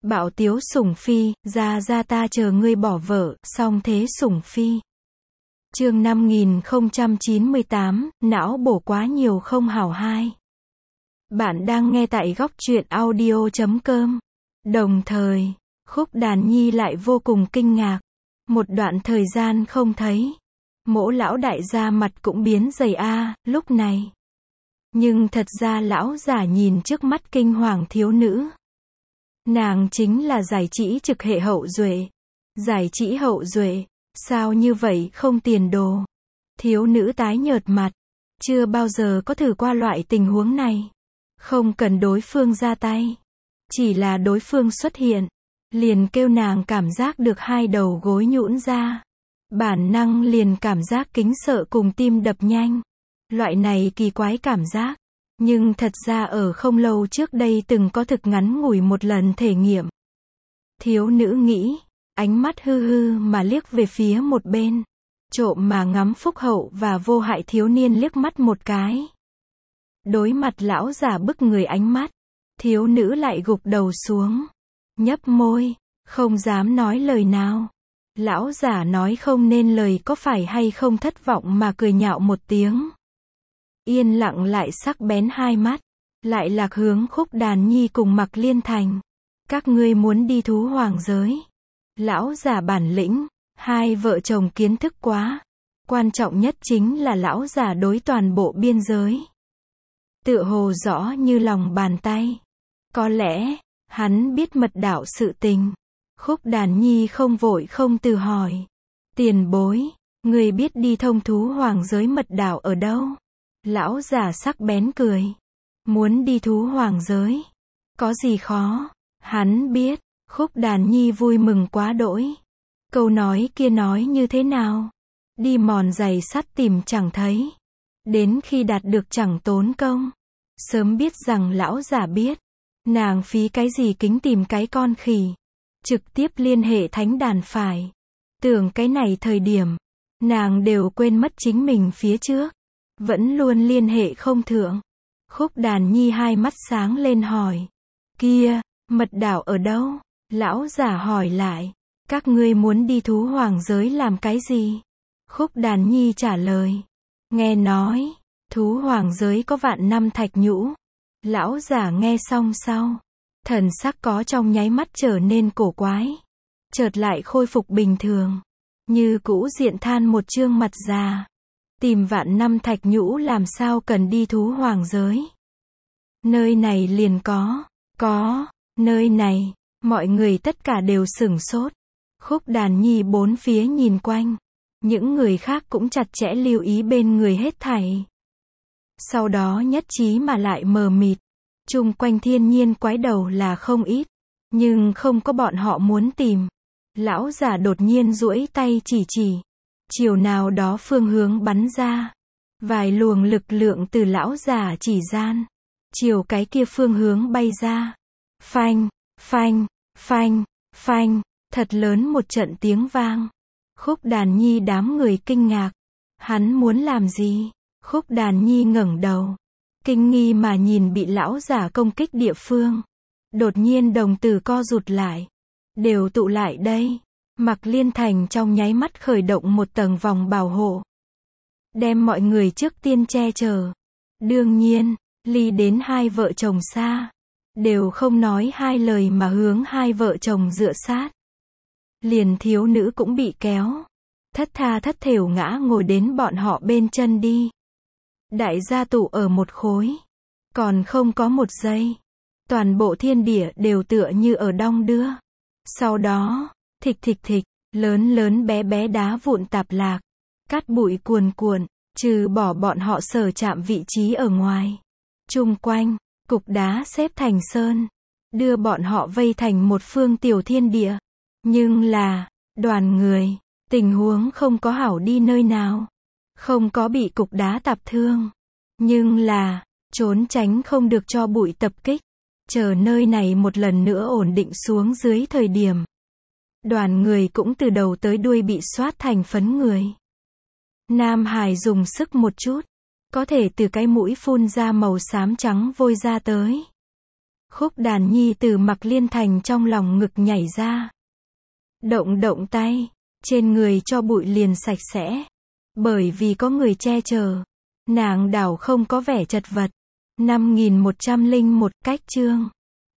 Bạo tiếu sủng phi, ra ta chờ ngươi bỏ vợ, song thế sủng phi. Chương 5098, não bổ quá nhiều không hảo hai. Bạn đang nghe tại góc truyện audio.com. Đồng thời, Khúc Đàn Nhi lại vô cùng kinh ngạc. Một đoạn thời gian không thấy, Mỗ lão đại gia mặt cũng biến dày lúc này. Nhưng thật ra lão giả nhìn trước mắt kinh hoàng thiếu nữ. Nàng chính là Giải Trĩ Trực hệ hậu duệ. Giải Trĩ hậu duệ, sao như vậy không tiền đồ? Thiếu nữ tái nhợt mặt, chưa bao giờ có thử qua loại tình huống này. Không cần đối phương ra tay, chỉ là đối phương xuất hiện, liền kêu nàng cảm giác được hai đầu gối nhũn ra. Bản năng liền cảm giác kính sợ cùng tim đập nhanh. Loại này kỳ quái cảm giác, nhưng thật ra ở không lâu trước đây từng có thực ngắn ngủi một lần thể nghiệm. Thiếu nữ nghĩ, ánh mắt hư hư mà liếc về phía một bên, trộm mà ngắm phúc hậu và vô hại thiếu niên liếc mắt một cái. Đối mặt lão giả bức người ánh mắt, thiếu nữ lại gục đầu xuống, nhấp môi, không dám nói lời nào. Lão giả nói không nên lời có phải hay không thất vọng mà cười nhạo một tiếng. Yên lặng lại sắc bén hai mắt, lại lạc hướng Khúc Đàn Nhi cùng Mạc Liên Thành. Các ngươi muốn đi thú hoàng giới. Lão giả bản lĩnh, hai vợ chồng kiến thức quá. Quan trọng nhất chính là lão giả đối toàn bộ biên giới. Tựa hồ rõ như lòng bàn tay. Có lẽ, hắn biết mật đạo sự tình. Khúc Đàn Nhi không vội không từ hỏi. Tiền bối, người biết đi thông thú hoàng giới mật đạo ở đâu? Lão giả sắc bén cười. Muốn đi thú hoàng giới? Có gì khó? Hắn biết. Khúc Đàn Nhi vui mừng quá đỗi. Câu nói kia nói như thế nào? Đi mòn giày sắt tìm chẳng thấy. Đến khi đạt được chẳng tốn công. Sớm biết rằng lão giả biết. Nàng phí cái gì kính tìm cái con khỉ. Trực tiếp liên hệ thánh đàn phải. Tưởng cái này thời điểm, nàng đều quên mất chính mình phía trước. Vẫn luôn liên hệ không thượng. Khúc Đàn Nhi hai mắt sáng lên hỏi. Kia, mật đảo ở đâu? Lão giả hỏi lại. Các ngươi muốn đi thú hoàng giới làm cái gì? Khúc Đàn Nhi trả lời. Nghe nói, thú hoàng giới có vạn năm thạch nhũ. Lão giả nghe xong sau, thần sắc có trong nháy mắt trở nên cổ quái. Chợt lại khôi phục bình thường. Như cũ diện than một trương mặt già. Tìm vạn năm thạch nhũ làm sao cần đi thú hoàng giới. Nơi này liền có, nơi này, mọi người tất cả đều sửng sốt. Khúc Đàn Nhi bốn phía nhìn quanh. Những người khác cũng chặt chẽ lưu ý bên người hết thảy. Sau đó nhất trí mà lại mờ mịt. Chung quanh thiên nhiên quái đầu là không ít. Nhưng không có bọn họ muốn tìm. Lão giả đột nhiên duỗi tay chỉ. Chiều nào đó phương hướng bắn ra. Vài luồng lực lượng từ lão giả chỉ gian. Chiều cái kia phương hướng bay ra. Phanh, phanh, phanh, phanh. Thật lớn một trận tiếng vang. Khúc Đàn Nhi đám người kinh ngạc. Hắn muốn làm gì? Khúc Đàn Nhi ngẩng đầu. Kinh nghi mà nhìn bị lão giả công kích địa phương. Đột nhiên đồng tử co rụt lại. Đều tụ lại đây. Mạc Liên Thành trong nháy mắt khởi động một tầng vòng bảo hộ. Đem mọi người trước tiên che chở. Đương nhiên, ly đến hai vợ chồng xa. Đều không nói hai lời mà hướng hai vợ chồng dựa sát. Liền thiếu nữ cũng bị kéo. Thất tha thất thểu ngã ngồi đến bọn họ bên chân đi. Đại gia tụ ở một khối. Còn không có một giây. Toàn bộ thiên địa đều tựa như ở đong đưa. Sau đó, thịch thịch thịch, lớn lớn bé bé đá vụn tạp lạc. Cát bụi cuồn cuộn, trừ bỏ bọn họ sở chạm vị trí ở ngoài. Chung quanh, cục đá xếp thành sơn. Đưa bọn họ vây thành một phương tiểu thiên địa. Nhưng là, đoàn người, tình huống không có hảo đi nơi nào. Không có bị cục đá tạp thương. Nhưng là, trốn tránh không được cho bụi tập kích. Chờ nơi này một lần nữa ổn định xuống dưới thời điểm. Đoàn người cũng từ đầu tới đuôi bị xoát thành phấn người. Nam Hải dùng sức một chút. Có thể từ cái mũi phun ra màu xám trắng vôi ra tới. Khúc Đàn Nhi từ Mạc Liên Thành trong lòng ngực nhảy ra. Động động tay, trên người cho bụi liền sạch sẽ. Bởi vì có người che chở, nàng đảo không có vẻ chật vật. 5101 cách chương